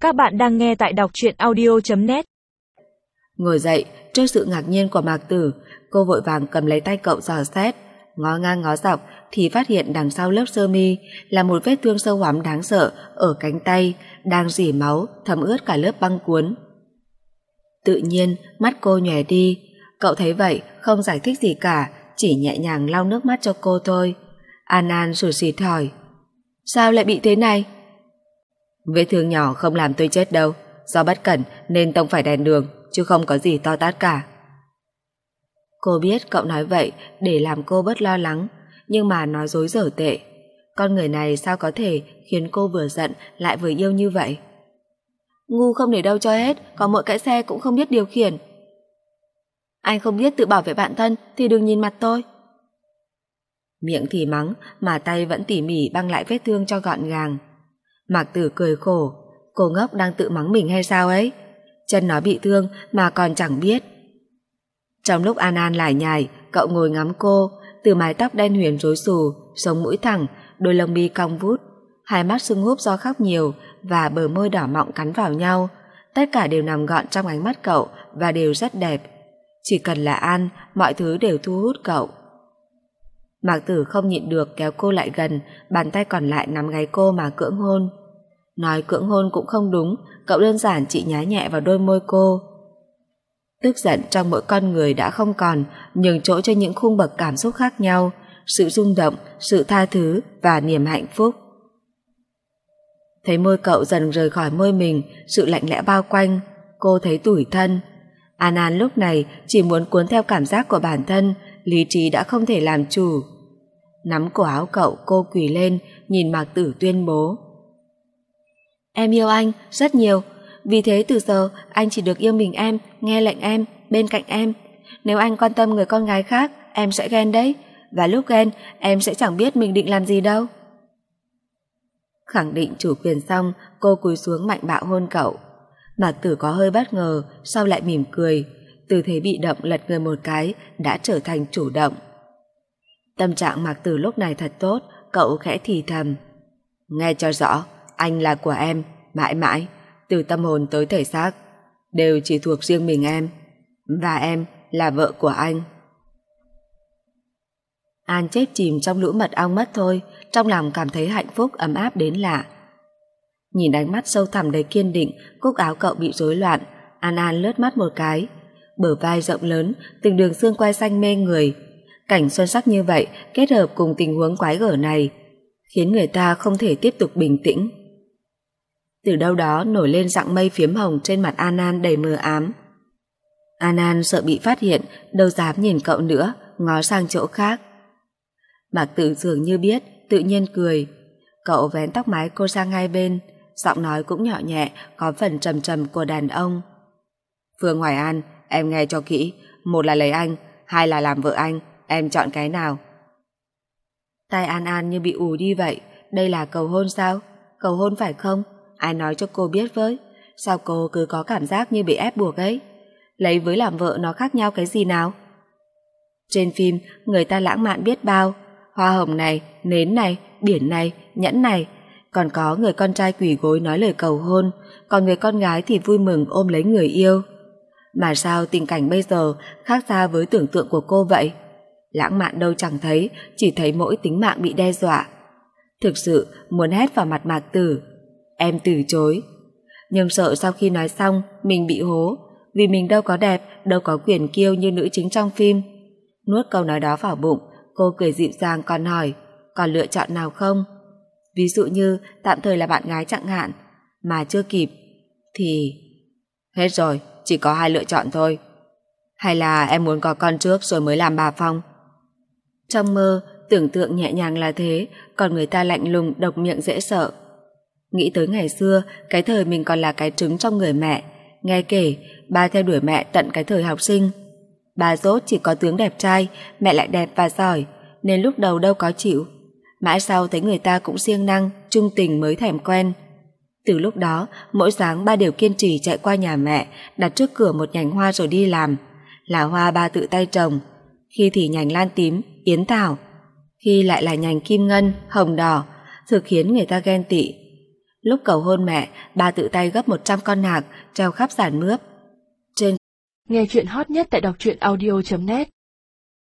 Các bạn đang nghe tại đọc truyện audio.net. Ngồi dậy, trước sự ngạc nhiên của Mạc Tử, cô vội vàng cầm lấy tay cậu dò xét, ngó ngang ngó dọc thì phát hiện đằng sau lớp sơ mi là một vết thương sâu hoắm đáng sợ ở cánh tay, đang rỉ máu, thấm ướt cả lớp băng cuốn. Tự nhiên, mắt cô nhòe đi, cậu thấy vậy không giải thích gì cả, chỉ nhẹ nhàng lau nước mắt cho cô thôi. An sủi xịt hỏi: "Sao lại bị thế này?" "Vết thương nhỏ không làm tôi chết đâu, do bất cẩn nên tông phải đèn đường, chứ không có gì to tát cả." Cô biết cậu nói vậy để làm cô bớt lo lắng, nhưng mà nói dối dở tệ. Con người này sao có thể khiến cô vừa giận lại vừa yêu như vậy? "Ngu không để đâu cho hết, có mỗi cái xe cũng không biết điều khiển." "Anh không biết tự bảo vệ bản thân thì đừng nhìn mặt tôi." Miệng thì mắng mà tay vẫn tỉ mỉ băng lại vết thương cho gọn gàng. Mạc Tử cười khổ, cô ngốc đang tự mắng mình hay sao ấy? Chân nó bị thương mà còn chẳng biết. Trong lúc An lải nhải, cậu ngồi ngắm cô, từ mái tóc đen huyền rối xù, sống mũi thẳng, đôi lông mi cong vút, hai mắt sưng húp do khóc nhiều và bờ môi đỏ mọng cắn vào nhau, tất cả đều nằm gọn trong ánh mắt cậu và đều rất đẹp. Chỉ cần là An, mọi thứ đều thu hút cậu. Mạc Tử không nhịn được kéo cô lại gần, bàn tay còn lại nắm gáy cô mà cưỡng hôn. Nói cưỡng hôn cũng không đúng, cậu đơn giản chỉ nhá nhẹ vào đôi môi cô. Tức giận trong mỗi con người đã không còn, nhường chỗ cho những khung bậc cảm xúc khác nhau, sự rung động, sự tha thứ và niềm hạnh phúc. Thấy môi cậu dần rời khỏi môi mình, sự lạnh lẽo bao quanh, cô thấy tủi thân. An lúc này chỉ muốn cuốn theo cảm giác của bản thân, lý trí đã không thể làm chủ. Nắm cổ áo cậu, cô quỳ lên, nhìn Mạc Tử tuyên bố: "Em yêu anh rất nhiều, vì thế từ giờ anh chỉ được yêu mình em, nghe lệnh em, bên cạnh em. Nếu anh quan tâm người con gái khác, em sẽ ghen đấy, và lúc ghen em sẽ chẳng biết mình định làm gì đâu." Khẳng định chủ quyền xong, cô cúi xuống mạnh bạo hôn cậu. Mạc Tử có hơi bất ngờ, sau lại mỉm cười, tư thế bị động lật người một cái đã trở thành chủ động. Tâm trạng Mạc Tử lúc này thật tốt, cậu khẽ thì thầm: "Nghe cho rõ, anh là của em, mãi mãi, từ tâm hồn tới thể xác, đều chỉ thuộc riêng mình em, và em là vợ của anh." An chết chìm trong lũ mật ong mất thôi, trong lòng cảm thấy hạnh phúc ấm áp đến lạ. Nhìn ánh mắt sâu thẳm đầy kiên định, cúc áo cậu bị rối loạn, An lướt mắt một cái. Bờ vai rộng lớn, từng đường xương quai xanh mê người. Cảnh xuân sắc như vậy kết hợp cùng tình huống quái gở này khiến người ta không thể tiếp tục bình tĩnh. Từ đâu đó nổi lên dạng mây phiếm hồng trên mặt An đầy mờ ám. An sợ bị phát hiện, đâu dám nhìn cậu nữa, ngó sang chỗ khác. Mạc Tử dường như biết, tự nhiên cười. Cậu vén tóc mái cô sang hai bên, giọng nói cũng nhỏ nhẹ, có phần trầm trầm của đàn ông. "Phương Hoài An, em nghe cho kỹ, một là lấy anh, hai là làm vợ anh, em chọn cái nào?" Tai An như bị ù đi vậy, đây là cầu hôn sao? Cầu hôn phải không? Ai nói cho cô biết với? Sao cô cứ có cảm giác như bị ép buộc ấy? Lấy với làm vợ nó khác nhau cái gì nào? Trên phim người ta lãng mạn biết bao, hoa hồng này, nến này, biển này, nhẫn này, còn có người con trai quỳ gối nói lời cầu hôn, còn người con gái thì vui mừng ôm lấy người yêu. Mà sao tình cảnh bây giờ khác xa với tưởng tượng của cô vậy? Lãng mạn đâu chẳng thấy, chỉ thấy mỗi tính mạng bị đe dọa. Thực sự muốn hét vào mặt Mạc Tử. Em từ chối. Nhưng sợ sau khi nói xong mình bị hố, vì mình đâu có đẹp, đâu có quyền kiêu như nữ chính trong phim. Nuốt câu nói đó vào bụng, cô cười dịu dàng còn hỏi: "Còn lựa chọn nào không? Ví dụ như tạm thời là bạn gái chẳng hạn, mà chưa kịp thì..." "Hết rồi, chỉ có hai lựa chọn thôi. Hay là em muốn có con trước rồi mới làm bà Phong?" Trong mơ, tưởng tượng nhẹ nhàng là thế, còn người ta lạnh lùng, độc miệng dễ sợ. Nghĩ tới ngày xưa, cái thời mình còn là cái trứng trong người mẹ. Nghe kể, ba theo đuổi mẹ tận cái thời học sinh. Ba dốt chỉ có tướng đẹp trai, mẹ lại đẹp và giỏi, nên lúc đầu đâu có chịu. Mãi sau thấy người ta cũng siêng năng, trung tình mới thèm quen. Từ lúc đó, mỗi sáng ba đều kiên trì chạy qua nhà mẹ, đặt trước cửa một nhành hoa rồi đi làm. Là hoa ba tự tay trồng, khi thì nhành lan tím, yến thảo, khi lại là nhành kim ngân, hồng đỏ, thực khiến người ta ghen tị. Lúc cầu hôn mẹ, ba tự tay gấp 100 con nạc treo khắp giàn mướp. Trên nghe chuyện hot nhất tại đọc truyện audio.net